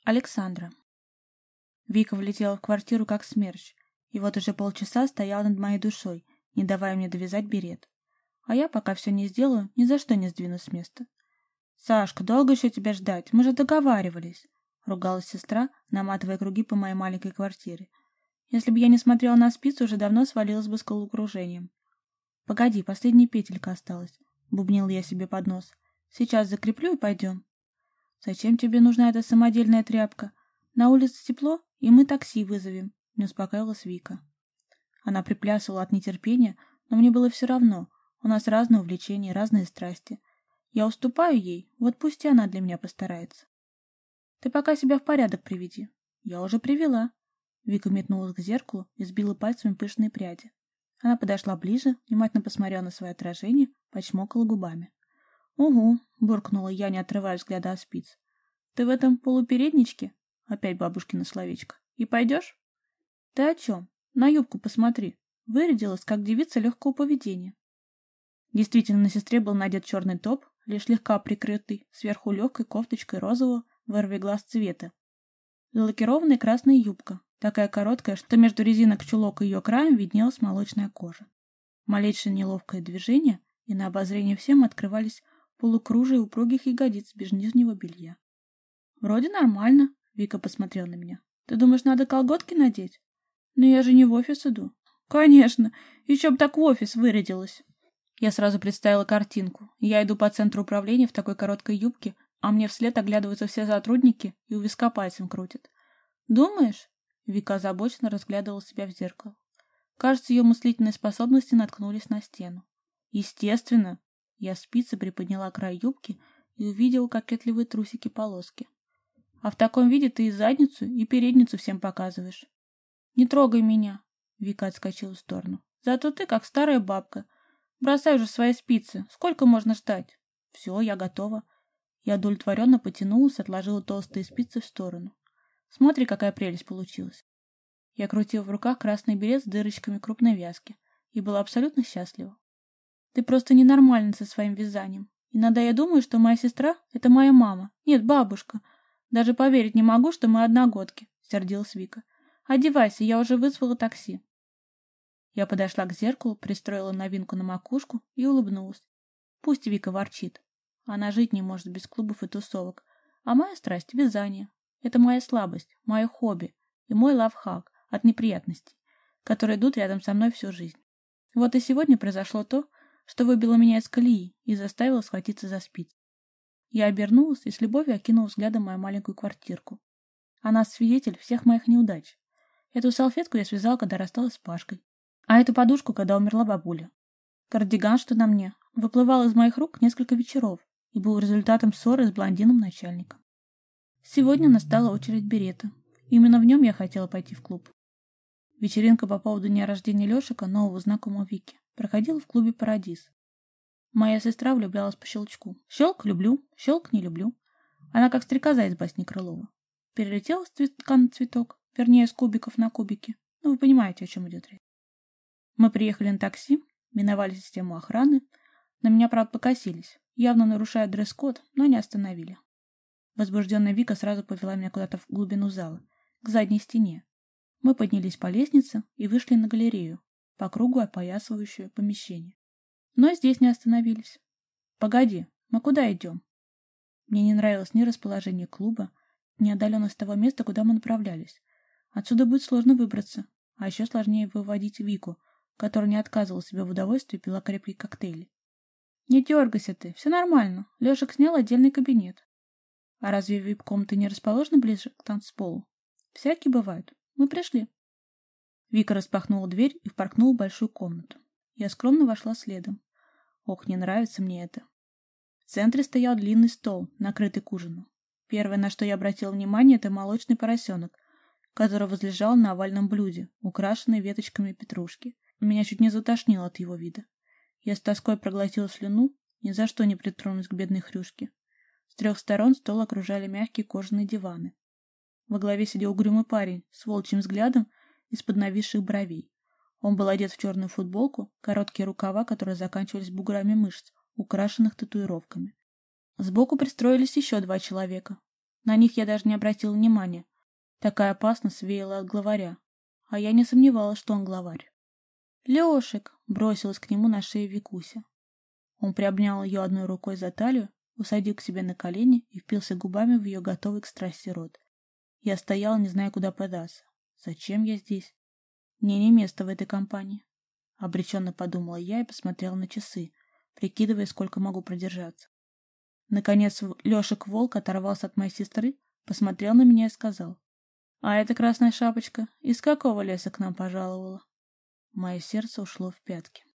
Александра. Вика влетела в квартиру как смерч, и вот уже полчаса стояла над моей душой, не давая мне довязать берет. А я, пока все не сделаю, ни за что не сдвинусь с места. «Сашка, долго еще тебя ждать? Мы же договаривались!» — ругалась сестра, наматывая круги по моей маленькой квартире. Если бы я не смотрела на спицу, уже давно свалилась бы с головокружением. «Погоди, последняя петелька осталась», — бубнил я себе под нос. «Сейчас закреплю и пойдем». «Зачем тебе нужна эта самодельная тряпка? На улице тепло, и мы такси вызовем», — не успокаивалась Вика. Она приплясывала от нетерпения, но мне было все равно. У нас разные увлечения, разные страсти. Я уступаю ей, вот пусть и она для меня постарается. «Ты пока себя в порядок приведи». «Я уже привела». Вика метнулась к зеркалу и сбила пальцами пышные пряди. Она подошла ближе, внимательно посмотрела на свое отражение, почмокала губами. «Угу», — буркнула я, не отрывая взгляда от спиц. «Ты в этом полупередничке?» — опять бабушкино словечко. «И пойдешь?» «Ты о чем? На юбку посмотри». Вырядилась, как девица легкого поведения. Действительно, на сестре был надет черный топ, лишь слегка прикрытый, сверху легкой кофточкой розового вырви-глаз цвета. Залакированная красная юбка, такая короткая, что между резинок чулок и ее краем виднелась молочная кожа. Малейшее неловкое движение, и на обозрение всем открывались полукружия упругих ягодиц без нижнего белья. «Вроде нормально», — Вика посмотрела на меня. «Ты думаешь, надо колготки надеть?» «Но я же не в офис иду». «Конечно, еще б так в офис вырядилась». Я сразу представила картинку. Я иду по центру управления в такой короткой юбке, а мне вслед оглядываются все сотрудники и у виска пальцем крутят. «Думаешь?» — Вика озабоченно разглядывала себя в зеркало. Кажется, ее мыслительные способности наткнулись на стену. «Естественно!» Я спицей приподняла край юбки и увидела кокетливые трусики-полоски. «А в таком виде ты и задницу, и передницу всем показываешь». «Не трогай меня!» — Вика отскочила в сторону. «Зато ты как старая бабка. Бросай уже свои спицы. Сколько можно ждать?» «Все, я готова». Я удовлетворенно потянулась, отложила толстые спицы в сторону. «Смотри, какая прелесть получилась». Я крутила в руках красный берет с дырочками крупной вязки и была абсолютно счастлива. «Ты просто ненормальна со своим вязанием. Иногда я думаю, что моя сестра — это моя мама. Нет, бабушка. Даже поверить не могу, что мы одногодки», — сердилась Вика. «Одевайся, я уже вызвала такси». Я подошла к зеркалу, пристроила новинку на макушку и улыбнулась. Пусть Вика ворчит. Она жить не может без клубов и тусовок. А моя страсть — вязание. Это моя слабость, мое хобби и мой лайфхак от неприятностей, которые идут рядом со мной всю жизнь. Вот и сегодня произошло то, что выбило меня из колеи и заставило схватиться за спицы. Я обернулась и с любовью окинула взглядом мою маленькую квартирку. Она свидетель всех моих неудач. Эту салфетку я связала, когда рассталась с Пашкой. А эту подушку, когда умерла бабуля. Кардиган, что на мне, выплывал из моих рук несколько вечеров и был результатом ссоры с блондином-начальником. Сегодня настала очередь берета. Именно в нем я хотела пойти в клуб. Вечеринка по поводу дня рождения Лешика, нового знакомого Вики, проходила в клубе «Парадис». Моя сестра влюблялась по щелчку. Щелк — люблю, щелк — не люблю. Она как стрекоза из басни Крылова. Перелетела с цветка на цветок, вернее, с кубиков на кубики. Ну, вы понимаете, о чем идет речь. Мы приехали на такси, миновали систему охраны. На меня, правда, покосились, явно нарушая дресс-код, но не остановили. Возбужденная Вика сразу повела меня куда-то в глубину зала, к задней стене. Мы поднялись по лестнице и вышли на галерею, по кругу опоясывающую помещение. Но здесь не остановились. «Погоди, мы куда идем?» Мне не нравилось ни расположение клуба, ни отдаленность того места, куда мы направлялись. Отсюда будет сложно выбраться, а еще сложнее выводить Вику, которая не отказывала себе в удовольствии и пила крепкие коктейли. «Не дергайся ты, все нормально. Лешек снял отдельный кабинет». «А разве вип-комнаты не расположены ближе к танцполу?» «Всякие бывают. Мы пришли». Вика распахнула дверь и впорхнула в большую комнату. Я скромно вошла следом. Ох, не нравится мне это. В центре стоял длинный стол, накрытый к ужину. Первое, на что я обратила внимание, это молочный поросенок, который возлежал на овальном блюде, украшенный веточками петрушки. Меня чуть не затошнило от его вида. Я с тоской проглотила слюну, ни за что не притронусь к бедной хрюшке. С 3 сторон стол окружали мягкие кожаные диваны. Во главе сидел угрюмый парень с волчьим взглядом из-под нависших бровей. Он был одет в черную футболку, короткие рукава, которые заканчивались буграми мышц, украшенных татуировками. Сбоку пристроились еще 2 человека. На них я даже не обратил внимания. Такая опасность веяла от главаря. А я не сомневалась, что он главарь. «Лешик!» — бросилась к нему на шею Викуся. Он приобнял ее одной рукой за талию, усадил к себе на колени и впился губами в ее готовый к страсти рот. Я стоял, не зная, куда податься. Зачем я здесь? Мне не место в этой компании. Обреченно подумала я и посмотрела на часы, прикидывая, сколько могу продержаться. Наконец Лешек-волк оторвался от моей сестры, посмотрел на меня и сказал: «А эта красная шапочка из какого леса к нам пожаловала?» Мое сердце ушло в пятки.